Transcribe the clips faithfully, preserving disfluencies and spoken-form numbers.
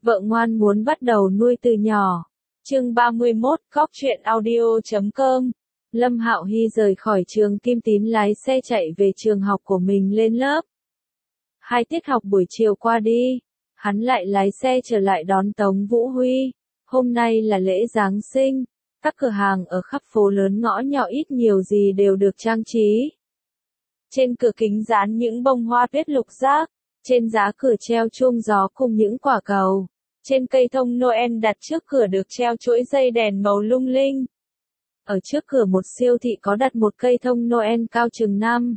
Vợ ngoan muốn bắt đầu nuôi từ nhỏ. Chương ba mươi mốt, Cóc truyện audio chấm com. Lâm Hạo Hy rời khỏi trường Kim Tín lái xe chạy về trường học của mình lên lớp. Hai tiết học buổi chiều qua đi, hắn lại lái xe trở lại đón Tống Vũ Huy. Hôm nay là lễ Giáng sinh, các cửa hàng ở khắp phố lớn ngõ nhỏ ít nhiều gì đều được trang trí. Trên cửa kính dán những bông hoa tuyết lục giác, trên giá cửa treo chuông gió cùng những quả cầu. Trên cây thông Noel đặt trước cửa được treo chuỗi dây đèn màu lung linh. Ở trước cửa một siêu thị có đặt một cây thông Noel cao chừng năm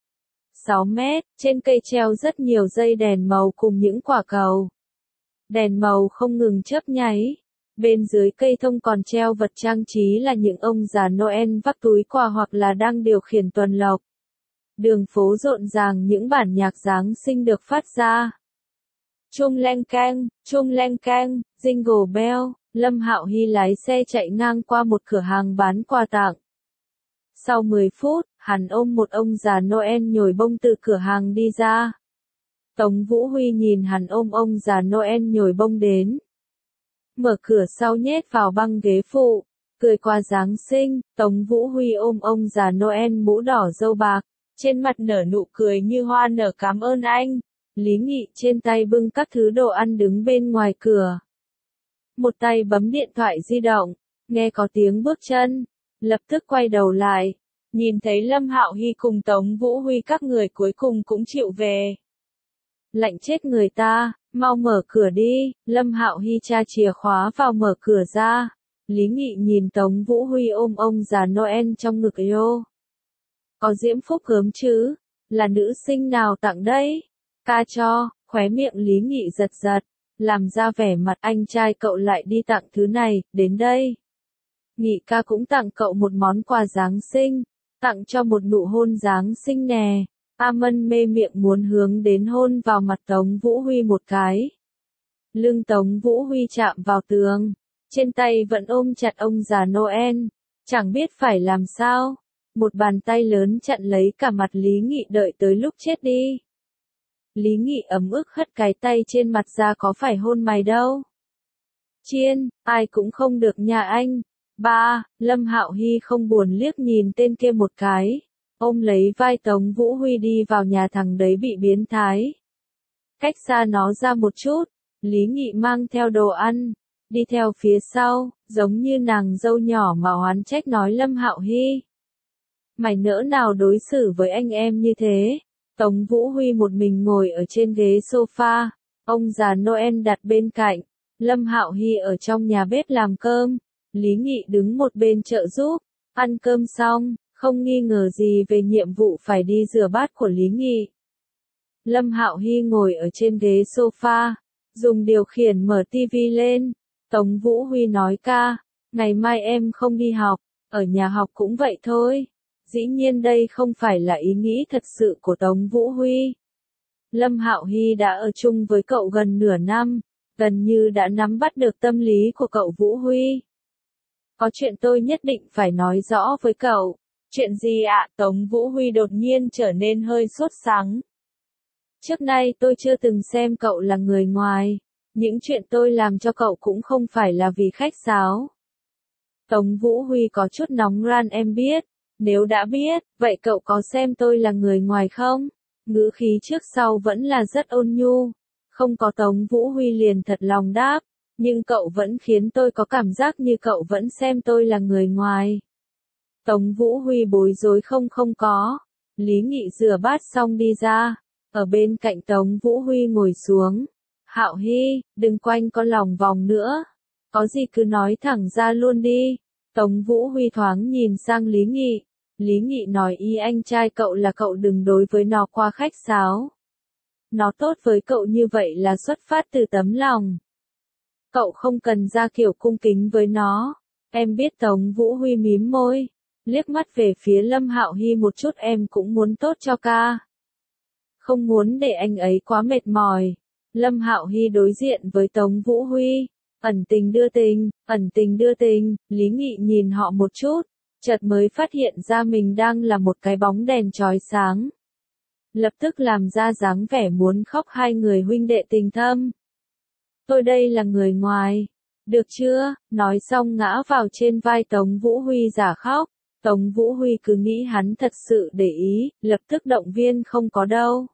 sáu mét, trên cây treo rất nhiều dây đèn màu cùng những quả cầu. Đèn màu không ngừng chớp nháy. Bên dưới cây thông còn treo vật trang trí là những ông già Noel vác túi quà hoặc là đang điều khiển tuần lộc. Đường phố rộn ràng những bản nhạc Giáng sinh được phát ra. Chuông leng keng, chuông leng keng, jingle bell. Lâm Hạo Hy lái xe chạy ngang qua một cửa hàng bán quà tặng. Sau mười phút, hắn ôm một ông già Noel nhồi bông từ cửa hàng đi ra. Tống Vũ Huy nhìn hắn ôm ông già Noel nhồi bông đến. Mở cửa sau nhét vào băng ghế phụ, cười qua Giáng sinh. Tống Vũ Huy ôm ông già Noel mũ đỏ râu bạc, trên mặt nở nụ cười như hoa nở cảm ơn anh. Lý Nghị trên tay bưng các thứ đồ ăn đứng bên ngoài cửa. Một tay bấm điện thoại di động, nghe có tiếng bước chân, lập tức quay đầu lại, nhìn thấy Lâm Hạo Hy cùng Tống Vũ Huy các người cuối cùng cũng chịu về. Lạnh chết người ta, mau mở cửa đi. Lâm Hạo Hy tra chìa khóa vào mở cửa ra. Lý Nghị nhìn Tống Vũ Huy ôm ông già Noel trong ngực yêu. Có diễm phúc gớm chứ, là nữ sinh nào tặng đấy? Ca cho. Khóe miệng Lý Nghị giật giật, làm ra vẻ mặt anh trai cậu lại đi tặng thứ này, đến đây. Nghị ca cũng tặng cậu một món quà Giáng sinh, tặng cho một nụ hôn Giáng sinh nè. A Mân mê miệng muốn hướng đến hôn vào mặt Tống Vũ Huy một cái. Lưng Tống Vũ Huy chạm vào tường, trên tay vẫn ôm chặt ông già Noel, chẳng biết phải làm sao. Một bàn tay lớn chặn lấy cả mặt Lý Nghị đợi tới lúc chết đi. Lý Nghị ấm ức hất cái tay trên mặt ra có phải hôn mày đâu. Chiên, ai cũng không được nhà anh. Ba, Lâm Hạo Hy không buồn liếc nhìn tên kia một cái. Ôm lấy vai Tống Vũ Huy đi vào nhà thằng đấy bị biến thái. Cách xa nó ra một chút, Lý Nghị mang theo đồ ăn, đi theo phía sau, giống như nàng dâu nhỏ mà oán trách nói Lâm Hạo Hy. Mày nỡ nào đối xử với anh em như thế? Tống Vũ Huy một mình ngồi ở trên ghế sofa, ông già Noel đặt bên cạnh, Lâm Hạo Hy ở trong nhà bếp làm cơm, Lý Nghị đứng một bên trợ giúp, ăn cơm xong, không nghi ngờ gì về nhiệm vụ phải đi rửa bát của Lý Nghị. Lâm Hạo Hy ngồi ở trên ghế sofa, dùng điều khiển mở tivi lên, Tống Vũ Huy nói ca, ngày mai em không đi học, ở nhà học cũng vậy thôi. Dĩ nhiên đây không phải là ý nghĩ thật sự của Tống Vũ Huy. Lâm Hạo Hy đã ở chung với cậu gần nửa năm, gần như đã nắm bắt được tâm lý của cậu Vũ Huy. Có chuyện tôi nhất định phải nói rõ với cậu. Chuyện gì ạ? Tống Vũ Huy đột nhiên trở nên hơi sốt sắng. Trước nay tôi chưa từng xem cậu là người ngoài. Những chuyện tôi làm cho cậu cũng không phải là vì khách sáo. Tống Vũ Huy có chút nóng ran em biết. Nếu đã biết, vậy cậu có xem tôi là người ngoài không? Ngữ khí trước sau vẫn là rất ôn nhu. Không có Tống Vũ Huy liền thật lòng đáp. Nhưng cậu vẫn khiến tôi có cảm giác như cậu vẫn xem tôi là người ngoài. Tống Vũ Huy bối rối không không có. Lý Nghị rửa bát xong đi ra. Ở bên cạnh Tống Vũ Huy ngồi xuống. Hạo Hy, đừng quanh con lòng vòng nữa. Có gì cứ nói thẳng ra luôn đi. Tống Vũ Huy thoáng nhìn sang Lý Nghị. Lý Nghị nói ý anh trai cậu là cậu đừng đối với nó qua khách sáo. Nó tốt với cậu như vậy là xuất phát từ tấm lòng. Cậu không cần ra kiểu cung kính với nó. Em biết. Tống Vũ Huy mím môi, liếc mắt về phía Lâm Hạo Hy một chút, em cũng muốn tốt cho ca. Không muốn để anh ấy quá mệt mỏi. Lâm Hạo Hy đối diện với Tống Vũ Huy. Ẩn tình đưa tình, ẩn tình đưa tình. Lý Nghị nhìn họ một chút, chợt mới phát hiện ra mình đang là một cái bóng đèn chói sáng. Lập tức làm ra dáng vẻ muốn khóc hai người huynh đệ tình thâm. Tôi đây là người ngoài. Được chưa? Nói xong ngã vào trên vai Tống Vũ Huy giả khóc. Tống Vũ Huy cứ nghĩ hắn thật sự để ý, lập tức động viên không có đâu.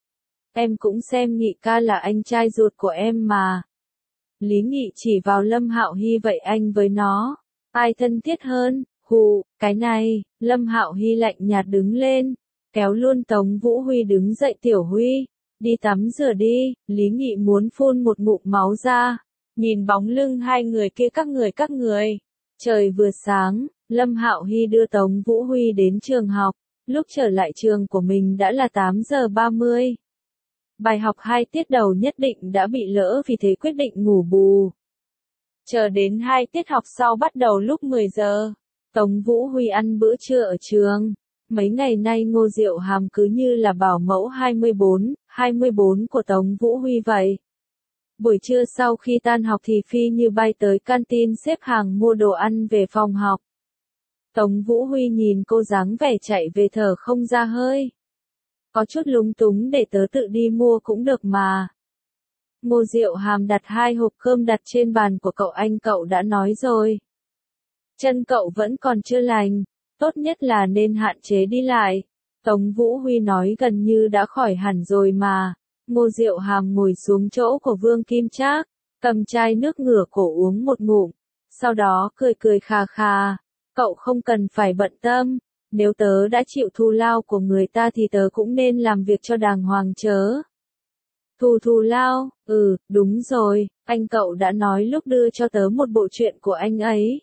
Em cũng xem Nghị ca là anh trai ruột của em mà. Lý Nghị chỉ vào Lâm Hạo Hy, vậy anh với nó, ai thân thiết hơn? Hù, cái này, Lâm Hạo Hy lạnh nhạt đứng lên, kéo luôn Tống Vũ Huy đứng dậy, Tiểu Huy, đi tắm rửa đi. Lý Nghị muốn phun một ngụm máu ra, nhìn bóng lưng hai người kia, các người các người. Trời vừa sáng, Lâm Hạo Hy đưa Tống Vũ Huy đến trường học, lúc trở lại trường của mình đã là tám giờ ba mươi. Bài học hai tiết đầu nhất định đã bị lỡ, vì thế quyết định ngủ bù. Chờ đến hai tiết học sau bắt đầu lúc mười giờ, Tống Vũ Huy ăn bữa trưa ở trường. Mấy ngày nay Ngô Diệu Hàm cứ như là bảo mẫu hai mươi bốn, hai mươi bốn của Tống Vũ Huy vậy. Buổi trưa sau khi tan học thì phi như bay tới canteen xếp hàng mua đồ ăn về phòng học. Tống Vũ Huy nhìn cô dáng vẻ chạy về thở không ra hơi. Có chút lúng túng, để tớ tự đi mua cũng được mà. Ngô Diệu Hàm đặt hai hộp cơm đặt trên bàn của cậu, anh cậu đã nói rồi. Chân cậu vẫn còn chưa lành, tốt nhất là nên hạn chế đi lại. Tống Vũ Huy nói gần như đã khỏi hẳn rồi mà. Ngô Diệu Hàm ngồi xuống chỗ của Vương Kim Trác, cầm chai nước ngửa cổ uống một ngụm, sau đó cười cười khà khà. Cậu không cần phải bận tâm, nếu tớ đã chịu thù lao của người ta thì tớ cũng nên làm việc cho đàng hoàng chớ. Thù thù lao, ừ, đúng rồi, anh cậu đã nói lúc đưa cho tớ một bộ truyện của anh ấy.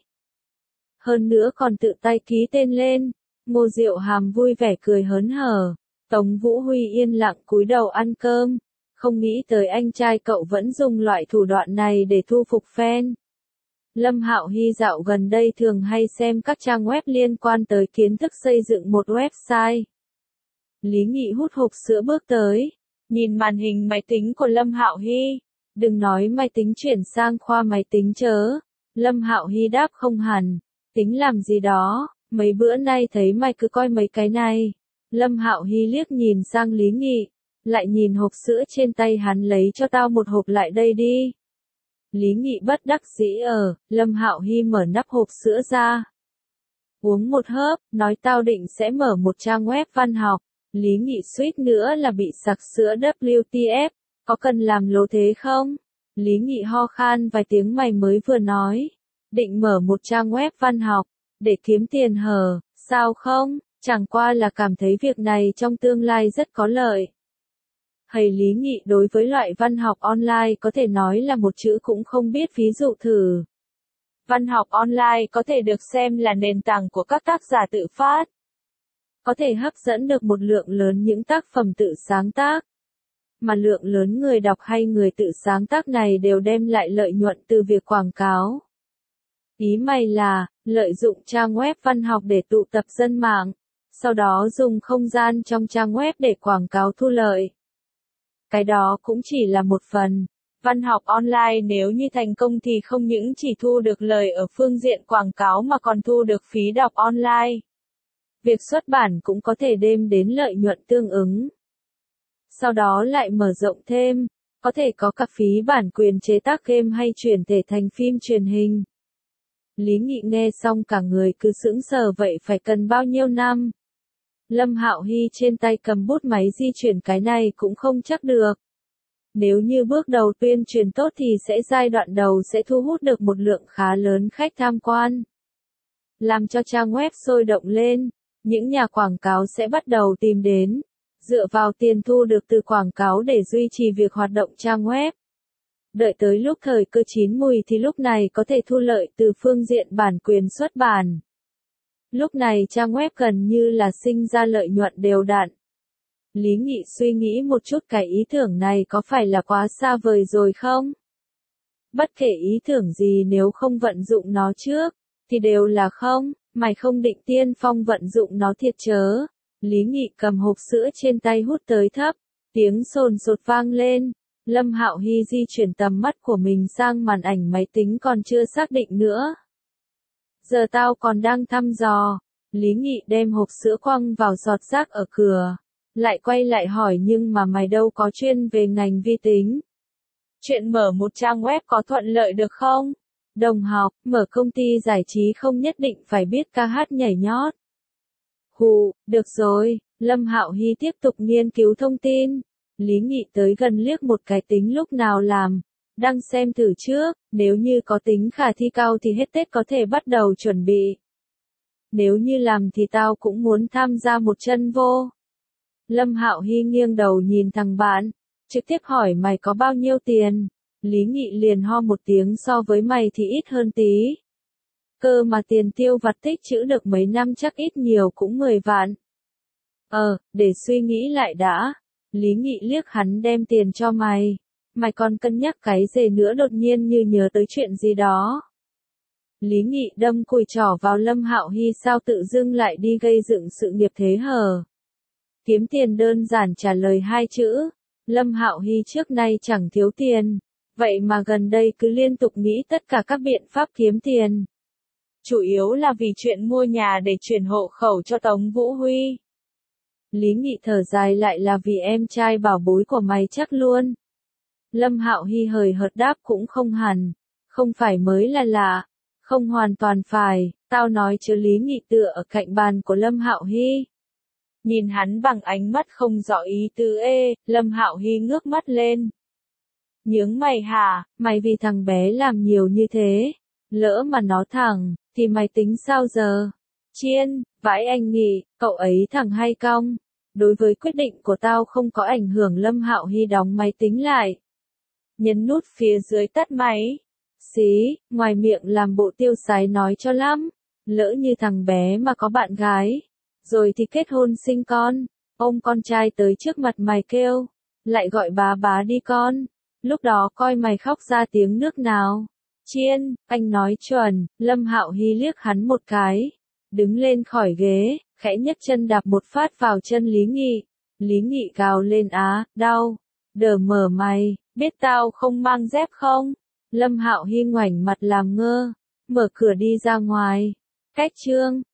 Hơn nữa còn tự tay ký tên lên. Ngô Diệu Hàm vui vẻ cười hớn hở. Tống Vũ Huy yên lặng cúi đầu ăn cơm, không nghĩ tới anh trai cậu vẫn dùng loại thủ đoạn này để thu phục fan. Lâm Hạo Hy dạo gần đây thường hay xem các trang web liên quan tới kiến thức xây dựng một website. Lý Nghị hút hộp sữa bước tới, nhìn màn hình máy tính của Lâm Hạo Hy. Đừng nói máy tính, chuyển sang khoa máy tính chớ. Lâm Hạo Hy đáp không hẳn. Tính làm gì đó, mấy bữa nay thấy mày cứ coi mấy cái này. Lâm Hạo Hy liếc nhìn sang Lý Nghị, lại nhìn hộp sữa trên tay hắn, lấy cho tao một hộp lại đây đi. Lý Nghị bất đắc dĩ ở, Lâm Hạo Hy mở nắp hộp sữa ra. Uống một hớp, nói tao định sẽ mở một trang web văn học. Lý Nghị suýt nữa là bị sặc sữa W T F, có cần làm lố thế không? Lý Nghị ho khan vài tiếng, mày mới vừa nói. Định mở một trang web văn học, để kiếm tiền hờ, sao không? Chẳng qua là cảm thấy việc này trong tương lai rất có lợi. Hay Lý Nghị đối với loại văn học online có thể nói là một chữ cũng không biết, ví dụ thử. Văn học online có thể được xem là nền tảng của các tác giả tự phát. Có thể hấp dẫn được một lượng lớn những tác phẩm tự sáng tác. Mà lượng lớn người đọc hay người tự sáng tác này đều đem lại lợi nhuận từ việc quảng cáo. Ý mày là, lợi dụng trang web văn học để tụ tập dân mạng, sau đó dùng không gian trong trang web để quảng cáo thu lợi. Cái đó cũng chỉ là một phần. Văn học online nếu như thành công thì không những chỉ thu được lời ở phương diện quảng cáo mà còn thu được phí đọc online. Việc xuất bản cũng có thể đem đến lợi nhuận tương ứng. Sau đó lại mở rộng thêm, có thể có cả phí bản quyền chế tác game hay chuyển thể thành phim truyền hình. Lý Nghị nghe xong cả người cứ sững sờ, vậy phải cần bao nhiêu năm? Lâm Hạo Hy trên tay cầm bút máy di chuyển, cái này cũng không chắc được. Nếu như bước đầu tuyên truyền tốt thì sẽ giai đoạn đầu sẽ thu hút được một lượng khá lớn khách tham quan. Làm cho trang web sôi động lên, những nhà quảng cáo sẽ bắt đầu tìm đến, dựa vào tiền thu được từ quảng cáo để duy trì việc hoạt động trang web. Đợi tới lúc thời cơ chín mùi thì lúc này có thể thu lợi từ phương diện bản quyền xuất bản. Lúc này trang web gần như là sinh ra lợi nhuận đều đặn. Lý Nghị suy nghĩ một chút, cái ý tưởng này có phải là quá xa vời rồi không? Bất kể ý tưởng gì nếu không vận dụng nó trước, thì đều là không, mày không định tiên phong vận dụng nó thiệt chớ. Lý Nghị cầm hộp sữa trên tay hút tới thấp, tiếng sồn sột vang lên. Lâm Hạo Hy di chuyển tầm mắt của mình sang màn ảnh máy tính, còn chưa xác định nữa. Giờ tao còn đang thăm dò. Lý Nghị đem hộp sữa quăng vào giọt rác ở cửa. Lại quay lại hỏi, nhưng mà mày đâu có chuyên về ngành vi tính. Chuyện mở một trang web có thuận lợi được không? Đồng học, mở công ty giải trí không nhất định phải biết ca hát nhảy nhót. Hù, được rồi, Lâm Hạo Hy tiếp tục nghiên cứu thông tin. Lý Nghị tới gần liếc một cái tính lúc nào làm. Đang xem thử trước, nếu như có tính khả thi cao thì hết Tết có thể bắt đầu chuẩn bị. Nếu như làm thì tao cũng muốn tham gia một chân vô. Lâm Hạo Hy nghiêng đầu nhìn thằng bạn, trực tiếp hỏi mày có bao nhiêu tiền. Lý Nghị liền ho một tiếng, so với mày thì ít hơn tí. Cơ mà tiền tiêu vặt tích trữ được mấy năm chắc ít nhiều cũng mười vạn. Ờ, để suy nghĩ lại đã. Lý Nghị liếc hắn, đem tiền cho mày. Mày còn cân nhắc cái gì nữa? Đột nhiên như nhớ tới chuyện gì đó. Lý Nghị đâm cùi trỏ vào Lâm Hạo Hy, sao tự dưng lại đi gây dựng sự nghiệp thế hờ? Kiếm tiền đơn giản trả lời hai chữ. Lâm Hạo Hy trước nay chẳng thiếu tiền, vậy mà gần đây cứ liên tục nghĩ tất cả các biện pháp kiếm tiền. Chủ yếu là vì chuyện mua nhà để chuyển hộ khẩu cho Tống Vũ Huy. Lý Nghị thở dài, lại là vì em trai bảo bối của mày chắc luôn. Lâm Hạo Hy hời hợt đáp, cũng không hẳn, không phải mới là lạ, không hoàn toàn phải, tao nói chứ. Lý Nghị tựa ở cạnh bàn của Lâm Hạo Hy, nhìn hắn bằng ánh mắt không rõ ý tứ. Ê, Lâm Hạo Hy ngước mắt lên. Nhướng mày hả, mày vì thằng bé làm nhiều như thế, lỡ mà nó thẳng, thì mày tính sao giờ? Chiên, vãi anh Nghị, cậu ấy thẳng hay cong? Đối với quyết định của tao không có ảnh hưởng. Lâm Hạo Hy đóng máy tính lại, nhấn nút phía dưới tắt máy. Xí, ngoài miệng làm bộ tiêu sái nói cho lắm, lỡ như thằng bé mà có bạn gái, rồi thì kết hôn sinh con, ôm con trai tới trước mặt mày kêu, lại gọi bá bá đi con, lúc đó coi mày khóc ra tiếng nước nào. Chiên, anh nói chuẩn. Lâm Hạo Hy liếc hắn một cái, đứng lên khỏi ghế, khẽ nhấc chân đạp một phát vào chân Lý Nghị. Lý Nghị gào lên, á, đau, đờ mở mày, biết tao không mang dép không? Lâm Hạo Hy ngoảnh mặt làm ngơ, mở cửa đi ra ngoài. Cách chương